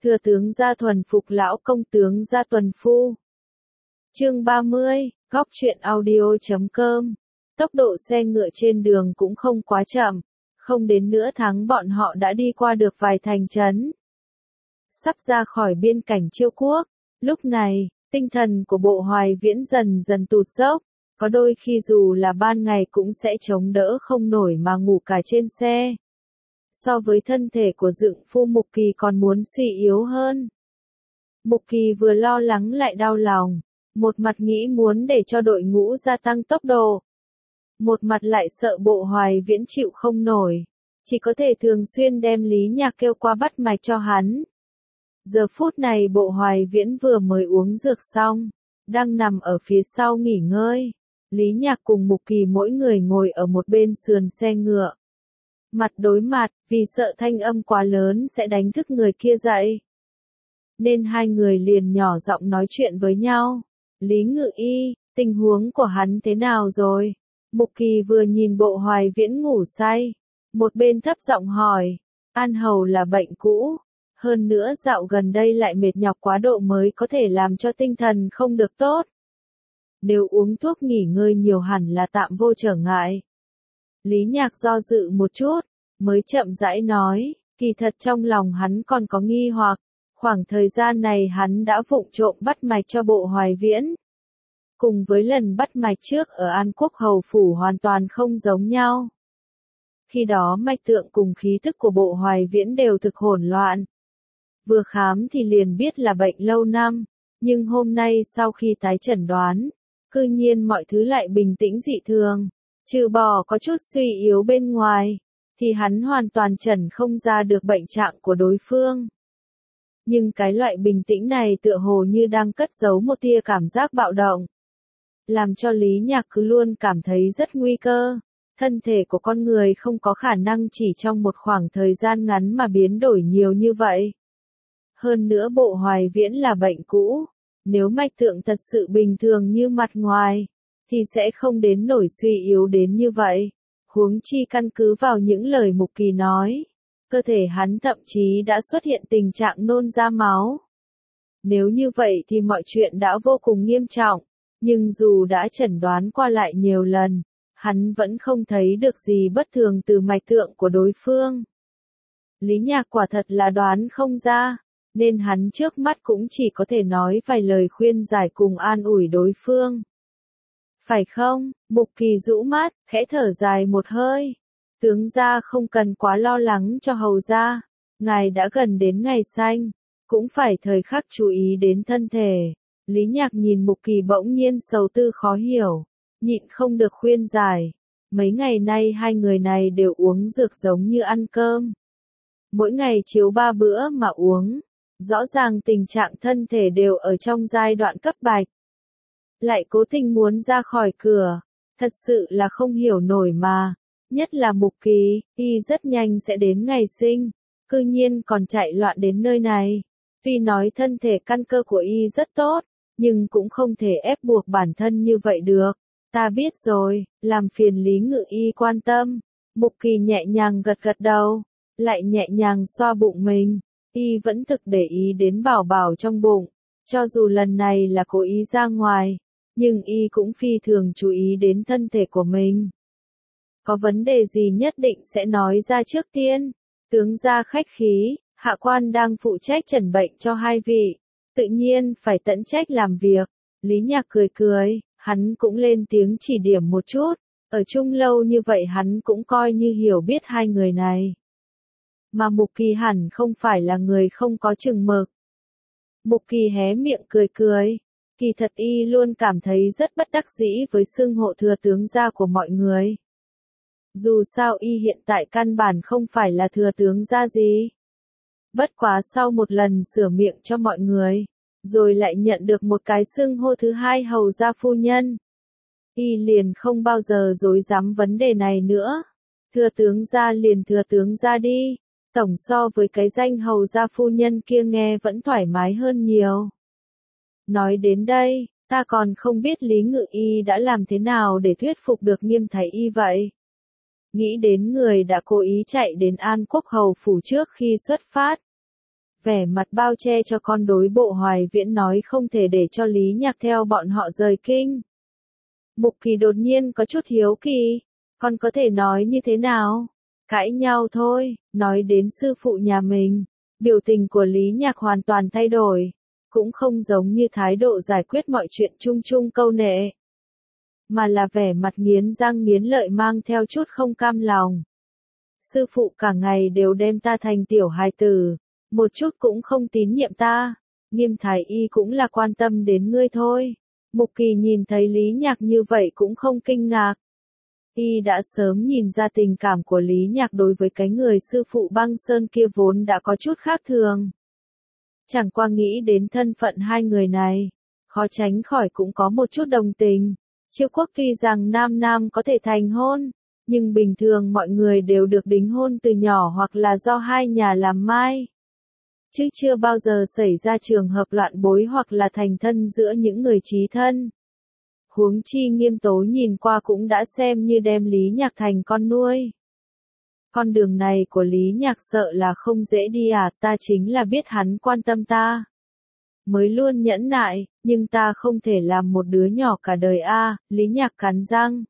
Thừa tướng gia thuần phục lão công tướng gia tuần phu. Chương 30, góc truyện audio.com. Tốc độ xe ngựa trên đường cũng không quá chậm, không đến nửa tháng bọn họ đã đi qua được vài thành trấn. Sắp ra khỏi biên cảnh Chiêu quốc, lúc này, tinh thần của Bộ Hoài Viễn dần dần tụt dốc, có đôi khi dù là ban ngày cũng sẽ chống đỡ không nổi mà ngủ cả trên xe. So với thân thể của Dượng Phu Mục Kỳ còn muốn suy yếu hơn. Mục Kỳ vừa lo lắng lại đau lòng, một mặt nghĩ muốn để cho đội ngũ gia tăng tốc độ, một mặt lại sợ Bộ Hoài Viễn chịu không nổi, chỉ có thể thường xuyên đem Lý Nhạc kêu qua bắt mạch cho hắn. Giờ phút này Bộ Hoài Viễn vừa mới uống dược xong, đang nằm ở phía sau nghỉ ngơi. Lý Nhạc cùng Mục Kỳ mỗi người ngồi ở một bên sườn xe ngựa. Mặt đối mặt, vì sợ thanh âm quá lớn sẽ đánh thức người kia dậy. Nên hai người liền nhỏ giọng nói chuyện với nhau. Lý Ngự Y, tình huống của hắn thế nào rồi? Mục Kỳ vừa nhìn Bộ Hoài Viễn ngủ say, một bên thấp giọng hỏi. An hầu là bệnh cũ, hơn nữa dạo gần đây lại mệt nhọc quá độ mới có thể làm cho tinh thần không được tốt. Nếu uống thuốc nghỉ ngơi nhiều hẳn là tạm vô trở ngại. Lý Nhạc do dự một chút, mới chậm rãi nói, kỳ thật trong lòng hắn còn có nghi hoặc, khoảng thời gian này hắn đã vụng trộm bắt mạch cho Bộ Hoài Viễn. Cùng với lần bắt mạch trước ở An Quốc Hầu Phủ hoàn toàn không giống nhau. Khi đó mạch tượng cùng khí thức của Bộ Hoài Viễn đều thực hỗn loạn. Vừa khám thì liền biết là bệnh lâu năm, nhưng hôm nay sau khi tái chẩn đoán, cư nhiên mọi thứ lại bình tĩnh dị thường, trừ bỏ có chút suy yếu bên ngoài, thì hắn hoàn toàn chẩn không ra được bệnh trạng của đối phương. Nhưng cái loại bình tĩnh này tựa hồ như đang cất giấu một tia cảm giác bạo động, làm cho Lý Nhạc cứ luôn cảm thấy rất nguy cơ. Thân thể của con người không có khả năng chỉ trong một khoảng thời gian ngắn mà biến đổi nhiều như vậy. Hơn nữa Bộ Hoài Viễn là bệnh cũ, nếu mạch tượng thật sự bình thường như mặt ngoài, thì sẽ không đến nổi suy yếu đến như vậy. Huống chi căn cứ vào những lời Mục Kỳ nói, cơ thể hắn thậm chí đã xuất hiện tình trạng nôn ra máu. Nếu như vậy thì mọi chuyện đã vô cùng nghiêm trọng, nhưng dù đã chẩn đoán qua lại nhiều lần, hắn vẫn không thấy được gì bất thường từ mạch tượng của đối phương. Lý Nhạc quả thật là đoán không ra, nên hắn trước mắt cũng chỉ có thể nói vài lời khuyên giải cùng an ủi đối phương. Phải không? Mục Kỳ rũ mắt, khẽ thở dài một hơi. Tướng gia không cần quá lo lắng cho hầu gia, ngài đã gần đến ngày sanh, cũng phải thời khắc chú ý đến thân thể. Lý Nhạc nhìn Mục Kỳ bỗng nhiên sầu tư khó hiểu, nhịn không được khuyên giải. Mấy ngày nay hai người này đều uống dược giống như ăn cơm. Mỗi ngày chiếu 3 bữa mà uống, rõ ràng tình trạng thân thể đều ở trong giai đoạn cấp bách. Lại cố tình muốn ra khỏi cửa, thật sự là không hiểu nổi mà, nhất là Mục Kỳ, y rất nhanh sẽ đến ngày sinh, cư nhiên còn chạy loạn đến nơi này. Tuy nói thân thể căn cơ của y rất tốt, nhưng cũng không thể ép buộc bản thân như vậy được. Ta biết rồi, làm phiền Lý Ngự Y quan tâm. Mục Kỳ nhẹ nhàng gật gật đầu, lại nhẹ nhàng xoa bụng mình. Y vẫn thực để ý đến bảo bảo trong bụng, cho dù lần này là cố ý ra ngoài, nhưng y cũng phi thường chú ý đến thân thể của mình. Có vấn đề gì nhất định sẽ nói ra trước tiên. Tướng gia khách khí, hạ quan đang phụ trách chẩn bệnh cho hai vị, tự nhiên phải tận trách làm việc. Lý Nhạc cười cười, hắn cũng lên tiếng chỉ điểm một chút, ở chung lâu như vậy hắn cũng coi như hiểu biết hai người này. Mà Mục Kỳ hẳn không phải là người không có chừng mực. Mục Kỳ hé miệng cười cười, kỳ thật y luôn cảm thấy rất bất đắc dĩ với xưng hộ thừa tướng gia của mọi người. Dù sao y hiện tại căn bản không phải là thừa tướng gia gì. Bất quá sau một lần sửa miệng cho mọi người, rồi lại nhận được một cái xưng hô thứ hai hầu gia phu nhân. Y liền không bao giờ dối dám vấn đề này nữa. Thừa tướng gia liền thừa tướng gia đi. Tổng so với cái danh hầu gia phu nhân kia nghe vẫn thoải mái hơn nhiều. Nói đến đây, ta còn không biết Lý Ngự Y đã làm thế nào để thuyết phục được Nghiêm Thái Y vậy. Nghĩ đến người đã cố ý chạy đến An Quốc Hầu Phủ trước khi xuất phát. vẻ mặt bao che cho con đối Bộ Hoài Viễn nói không thể để cho Lý Nhạc theo bọn họ rời kinh. Mục Kỳ đột nhiên có chút hiếu kỳ, con có thể nói như thế nào? Cãi nhau thôi, nói đến sư phụ nhà mình, biểu tình của Lý Nhạc hoàn toàn thay đổi, cũng không giống như thái độ giải quyết mọi chuyện chung chung câu nệ, mà là vẻ mặt nghiến răng nghiến lợi mang theo chút không cam lòng. Sư phụ cả ngày đều đem ta thành tiểu hài tử, một chút cũng không tín nhiệm ta, Nghiêm thái y cũng là quan tâm đến ngươi thôi. Mục Kỳ nhìn thấy Lý Nhạc như vậy cũng không kinh ngạc. Y đã sớm nhìn ra tình cảm của Lý Nhạc đối với cái người sư phụ Băng Sơn kia vốn đã có chút khác thường. Chẳng qua nghĩ đến thân phận hai người này, khó tránh khỏi cũng có một chút đồng tình. Chiêu Quốc tuy rằng nam nam có thể thành hôn, nhưng bình thường mọi người đều được đính hôn từ nhỏ hoặc là do hai nhà làm mai. Chứ chưa bao giờ xảy ra trường hợp loạn bối hoặc là thành thân giữa những người chí thân. Huống chi Nghiêm Tố nhìn qua cũng đã xem như đem Lý Nhạc thành con nuôi. Con đường này của Lý Nhạc sợ là không dễ đi à, ta chính là biết hắn quan tâm ta. Mới luôn nhẫn nại, nhưng ta không thể làm một đứa nhỏ cả đời a. Lý Nhạc cắn răng.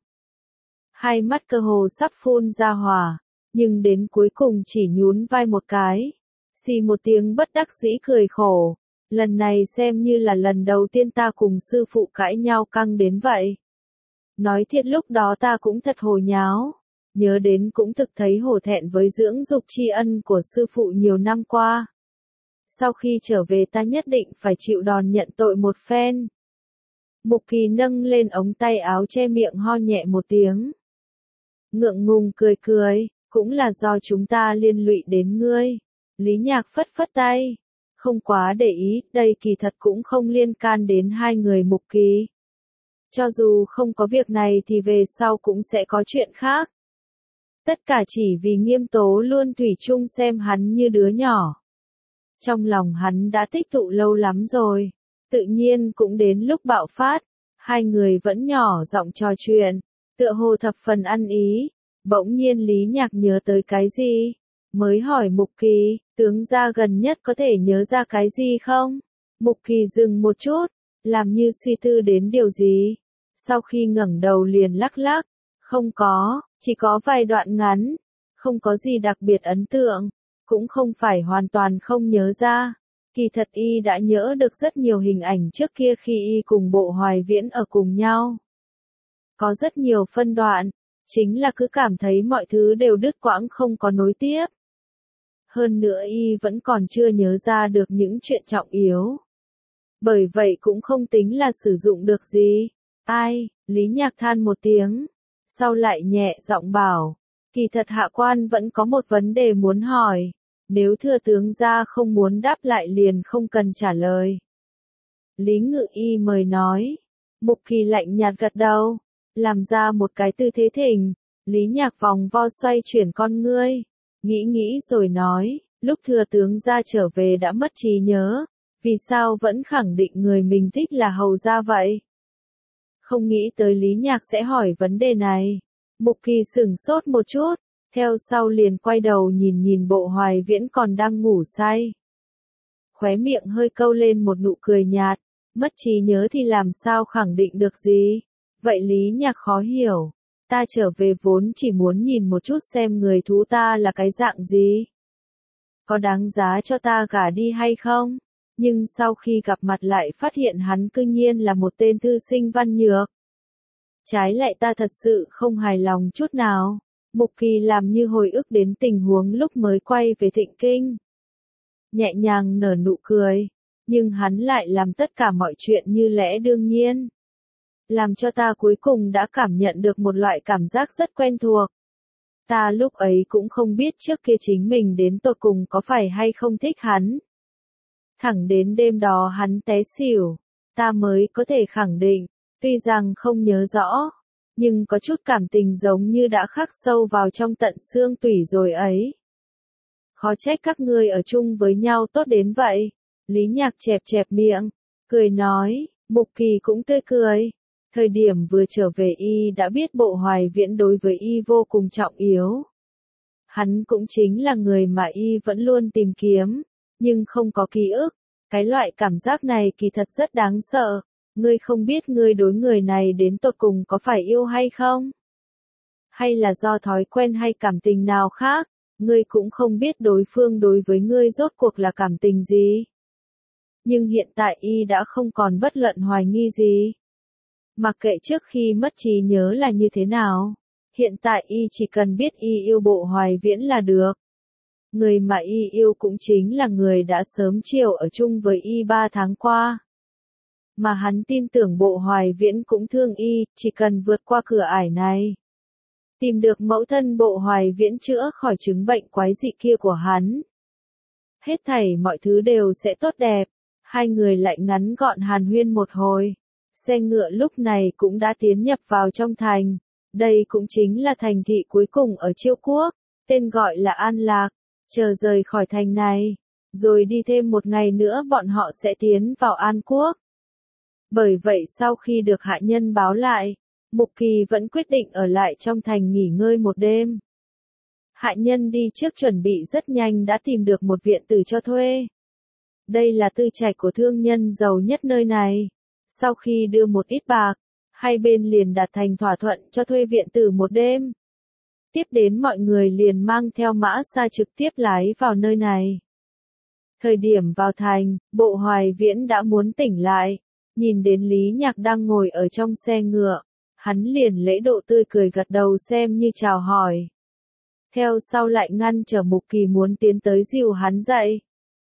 Hai mắt cơ hồ sắp phun ra hỏa, nhưng đến cuối cùng chỉ nhún vai một cái. Xì một tiếng bất đắc dĩ cười khổ. Lần này xem như là lần đầu tiên ta cùng sư phụ cãi nhau căng đến vậy. Nói thiệt lúc đó ta cũng thật hồ nháo. Nhớ đến cũng thực thấy hổ thẹn với dưỡng dục tri ân của sư phụ nhiều năm qua. Sau khi trở về ta nhất định phải chịu đòn nhận tội một phen. Mục Kỳ nâng lên ống tay áo che miệng ho nhẹ một tiếng. Ngượng ngùng cười cười, cũng là do chúng ta liên lụy đến ngươi. Lý Nhạc phất phất tay. Không quá để ý, đây kỳ thật cũng không liên can đến hai người Mục Kỳ. Cho dù không có việc này thì về sau cũng sẽ có chuyện khác. Tất cả chỉ vì Nghiêm Tố luôn thủy chung xem hắn như đứa nhỏ. Trong lòng hắn đã tích tụ lâu lắm rồi, tự nhiên cũng đến lúc bạo phát, hai người vẫn nhỏ giọng trò chuyện, tựa hồ thập phần ăn ý. Bỗng nhiên Lý Nhạc nhớ tới cái gì, mới hỏi Mục Kỳ, tướng gia gần nhất có thể nhớ ra cái gì không? Mục Kỳ dừng một chút, làm như suy tư đến điều gì. Sau khi ngẩng đầu liền lắc lắc, không có, chỉ có vài đoạn ngắn, không có gì đặc biệt ấn tượng, cũng không phải hoàn toàn không nhớ ra. Kỳ thật y đã nhớ được rất nhiều hình ảnh trước kia khi y cùng Bộ Hoài Viễn ở cùng nhau. Có rất nhiều phân đoạn, chính là cứ cảm thấy mọi thứ đều đứt quãng không có nối tiếp. Hơn nữa y vẫn còn chưa nhớ ra được những chuyện trọng yếu. Bởi vậy cũng không tính là sử dụng được gì. Ai, Lý Nhạc than một tiếng, sau lại nhẹ giọng bảo, kỳ thật hạ quan vẫn có một vấn đề muốn hỏi, nếu thừa tướng gia không muốn đáp lại liền không cần trả lời. Lý Ngự Y mời nói, Mục Kỳ lạnh nhạt gật đầu, làm ra một cái tư thế thỉnh. Lý Nhạc vòng vo xoay chuyển con ngươi, nghĩ rồi nói, lúc thừa tướng gia trở về đã mất trí nhớ, vì sao vẫn khẳng định người mình thích là hầu gia vậy? Không nghĩ tới Lý Nhạc sẽ hỏi vấn đề này. Mục Kỳ sửng sốt một chút, theo sau liền quay đầu nhìn Bộ Hoài Viễn còn đang ngủ say. Khóe miệng hơi câu lên một nụ cười nhạt, mất trí nhớ thì làm sao khẳng định được gì? Vậy Lý Nhạc khó hiểu, ta trở về vốn chỉ muốn nhìn một chút xem người thú ta là cái dạng gì. Có đáng giá cho ta gả đi hay không? Nhưng sau khi gặp mặt lại phát hiện hắn cư nhiên là một tên thư sinh văn nhược. Trái lại ta thật sự không hài lòng chút nào. Mục Kỳ làm như hồi ức đến tình huống lúc mới quay về Thịnh Kinh. Nhẹ nhàng nở nụ cười, nhưng hắn lại làm tất cả mọi chuyện như lẽ đương nhiên. Làm cho ta cuối cùng đã cảm nhận được một loại cảm giác rất quen thuộc. Ta lúc ấy cũng không biết trước kia chính mình đến tột cùng có phải hay không thích hắn. Thẳng đến đêm đó hắn té xỉu, ta mới có thể khẳng định, tuy rằng không nhớ rõ, nhưng có chút cảm tình giống như đã khắc sâu vào trong tận xương tủy rồi ấy. Khó trách các ngươi ở chung với nhau tốt đến vậy. Lý Nhạc chẹp miệng, cười nói, Mục Kỳ cũng tươi cười. Thời điểm vừa trở về y đã biết Bộ Hoài Viễn đối với y vô cùng trọng yếu. Hắn cũng chính là người mà y vẫn luôn tìm kiếm. nhưng không có ký ức. Cái loại cảm giác này kỳ thật rất đáng sợ. Ngươi không biết ngươi đối người này đến tột cùng có phải yêu hay không? Hay là do thói quen hay cảm tình nào khác, ngươi cũng không biết đối phương đối với ngươi rốt cuộc là cảm tình gì. Nhưng hiện tại y đã không còn bất luận hoài nghi gì. Mặc kệ trước khi mất trí nhớ là như thế nào, hiện tại y chỉ cần biết y yêu Bộ Hoài Viễn là được. Người mà y yêu cũng chính là người đã sớm chiều ở chung với y 3 tháng qua. Mà hắn tin tưởng Bộ Hoài Viễn cũng thương y, chỉ cần vượt qua cửa ải này. Tìm được mẫu thân Bộ Hoài Viễn chữa khỏi chứng bệnh quái dị kia của hắn. Hết thảy mọi thứ đều sẽ tốt đẹp. Hai người lại ngắn gọn hàn huyên một hồi. Xe ngựa lúc này cũng đã tiến nhập vào trong thành. Đây cũng chính là thành thị cuối cùng ở Chiêu Quốc, tên gọi là An Lạc. Chờ rời khỏi thành này, rồi đi thêm một ngày nữa bọn họ sẽ tiến vào An Quốc. Bởi vậy sau khi được hạ nhân báo lại, Mục Kỳ vẫn quyết định ở lại trong thành nghỉ ngơi một đêm. Hạ nhân đi trước chuẩn bị rất nhanh đã tìm được một viện tử cho thuê. Đây là tư trạch của thương nhân giàu nhất nơi này. Sau khi đưa một ít bạc, hai bên liền đạt thành thỏa thuận cho thuê viện tử một đêm. Tiếp đến mọi người liền mang theo mã xa trực tiếp lái vào nơi này. Thời điểm vào thành, Bộ Hoài Viễn đã muốn tỉnh lại, nhìn đến Lý Nhạc đang ngồi ở trong xe ngựa, hắn liền lễ độ tươi cười gật đầu xem như chào hỏi. Theo sau lại ngăn trở Mục Kỳ muốn tiến tới dìu hắn dậy.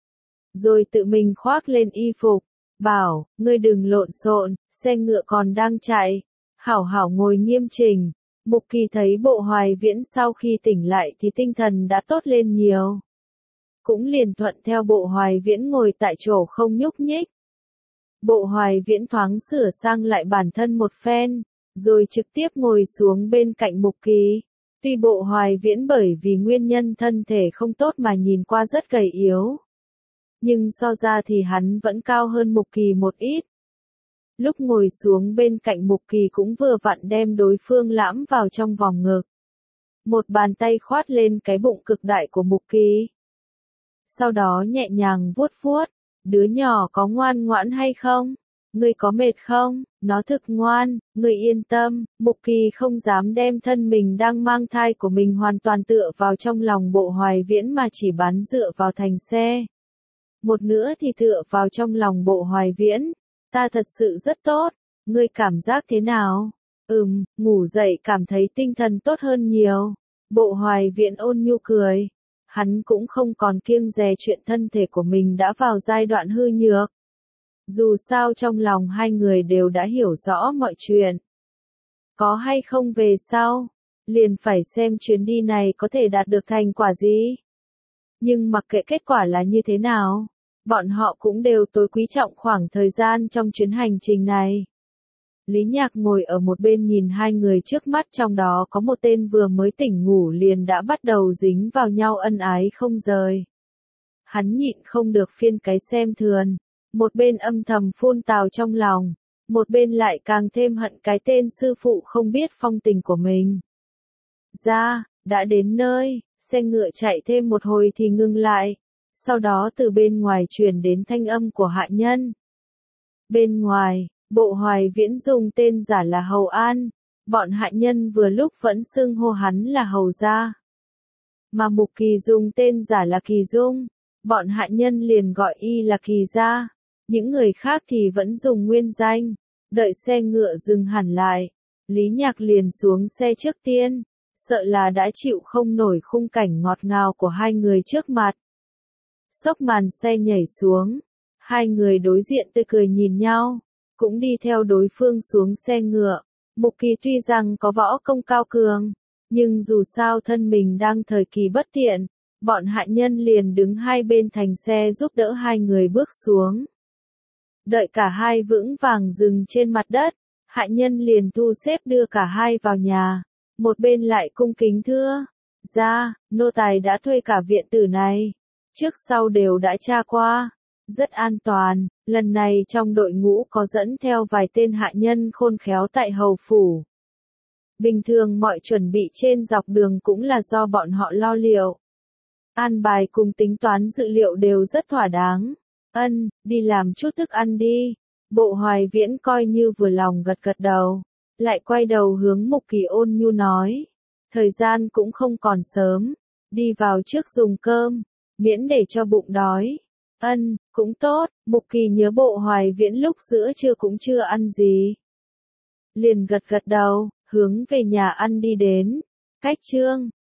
Rồi tự mình khoác lên y phục, bảo, ngươi đừng lộn xộn, xe ngựa còn đang chạy, hảo hảo ngồi nghiêm chỉnh. Mục Kỳ thấy Bộ Hoài Viễn sau khi tỉnh lại thì tinh thần đã tốt lên nhiều. Cũng liền thuận theo Bộ Hoài Viễn ngồi tại chỗ không nhúc nhích. Bộ Hoài Viễn thoáng sửa sang lại bản thân một phen, rồi trực tiếp ngồi xuống bên cạnh Mục Kỳ. Tuy Bộ Hoài Viễn bởi vì nguyên nhân thân thể không tốt mà nhìn qua rất gầy yếu. Nhưng so ra thì hắn vẫn cao hơn Mục Kỳ một ít. Lúc ngồi xuống bên cạnh Mục Kỳ cũng vừa vặn đem đối phương lãm vào trong vòng ngực. Một bàn tay khoát lên cái bụng cực đại của Mục Kỳ. Sau đó nhẹ nhàng vuốt vuốt, đứa nhỏ có ngoan ngoãn hay không? Ngươi có mệt không? Nó thực ngoan, ngươi yên tâm. Mục Kỳ không dám đem thân mình đang mang thai của mình hoàn toàn tựa vào trong lòng Bộ Hoài Viễn mà chỉ bán dựa vào thành xe. Một nữa thì tựa vào trong lòng Bộ Hoài Viễn. Ta thật sự rất tốt, ngươi cảm giác thế nào? Ngủ dậy cảm thấy tinh thần tốt hơn nhiều. Bộ Hoài Viễn ôn nhu cười. Hắn cũng không còn kiêng dè chuyện thân thể của mình đã vào giai đoạn hư nhược. Dù sao trong lòng hai người đều đã hiểu rõ mọi chuyện. Có hay không về sau, liền phải xem chuyến đi này có thể đạt được thành quả gì. Nhưng mặc kệ kết quả là như thế nào, bọn họ cũng đều tối quý trọng khoảng thời gian trong chuyến hành trình này. Lý Nhạc ngồi ở một bên nhìn hai người trước mắt, trong đó có một tên vừa mới tỉnh ngủ liền đã bắt đầu dính vào nhau ân ái không rời. Hắn nhịn không được phiên cái xem thường, một bên âm thầm phun tào trong lòng, một bên lại càng thêm hận cái tên sư phụ không biết phong tình của mình. Đã đến nơi, xe ngựa chạy thêm một hồi thì ngừng lại, sau đó từ bên ngoài truyền đến thanh âm của hạ nhân. Bên ngoài, Bộ Hoài Viễn dùng tên giả là Hầu An, bọn hạ nhân vừa lúc vẫn xưng hô hắn là Hầu gia. Mà Mục Kỳ dùng tên giả là Kỳ Dung, bọn hạ nhân liền gọi y là Kỳ gia, những người khác thì vẫn dùng nguyên danh. Đợi xe ngựa dừng hẳn lại, Lý Nhạc liền xuống xe trước tiên, sợ là đã chịu không nổi khung cảnh ngọt ngào của hai người trước mặt. Xốc màn xe nhảy xuống, hai người đối diện tươi cười nhìn nhau, cũng đi theo đối phương xuống xe ngựa. Mục Kỳ tuy rằng có võ công cao cường, nhưng dù sao thân mình đang thời kỳ bất tiện, bọn hạ nhân liền đứng hai bên thành xe giúp đỡ hai người bước xuống. Đợi cả hai vững vàng dừng trên mặt đất, hạ nhân liền thu xếp đưa cả hai vào nhà, một bên lại cung kính thưa, nô tài đã thuê cả viện tử này, trước sau đều đã tra qua, rất an toàn, lần này trong đội ngũ có dẫn theo vài tên hạ nhân khôn khéo tại hầu phủ. Bình thường mọi chuẩn bị trên dọc đường cũng là do bọn họ lo liệu. An bài cùng tính toán dự liệu đều rất thỏa đáng. Ân, đi làm chút thức ăn đi. Bộ Hoài Viễn coi như vừa lòng gật gật đầu. Lại quay đầu hướng Mục Kỳ ôn nhu nói. Thời gian cũng không còn sớm. Đi vào trước dùng cơm. Miễn để cho bụng đói. Ân, cũng tốt. Mục Kỳ nhớ Bộ Hoài Viễn lúc giữa trưa cũng chưa ăn gì. Liền gật gật đầu, hướng về nhà ăn đi đến. Cách Trương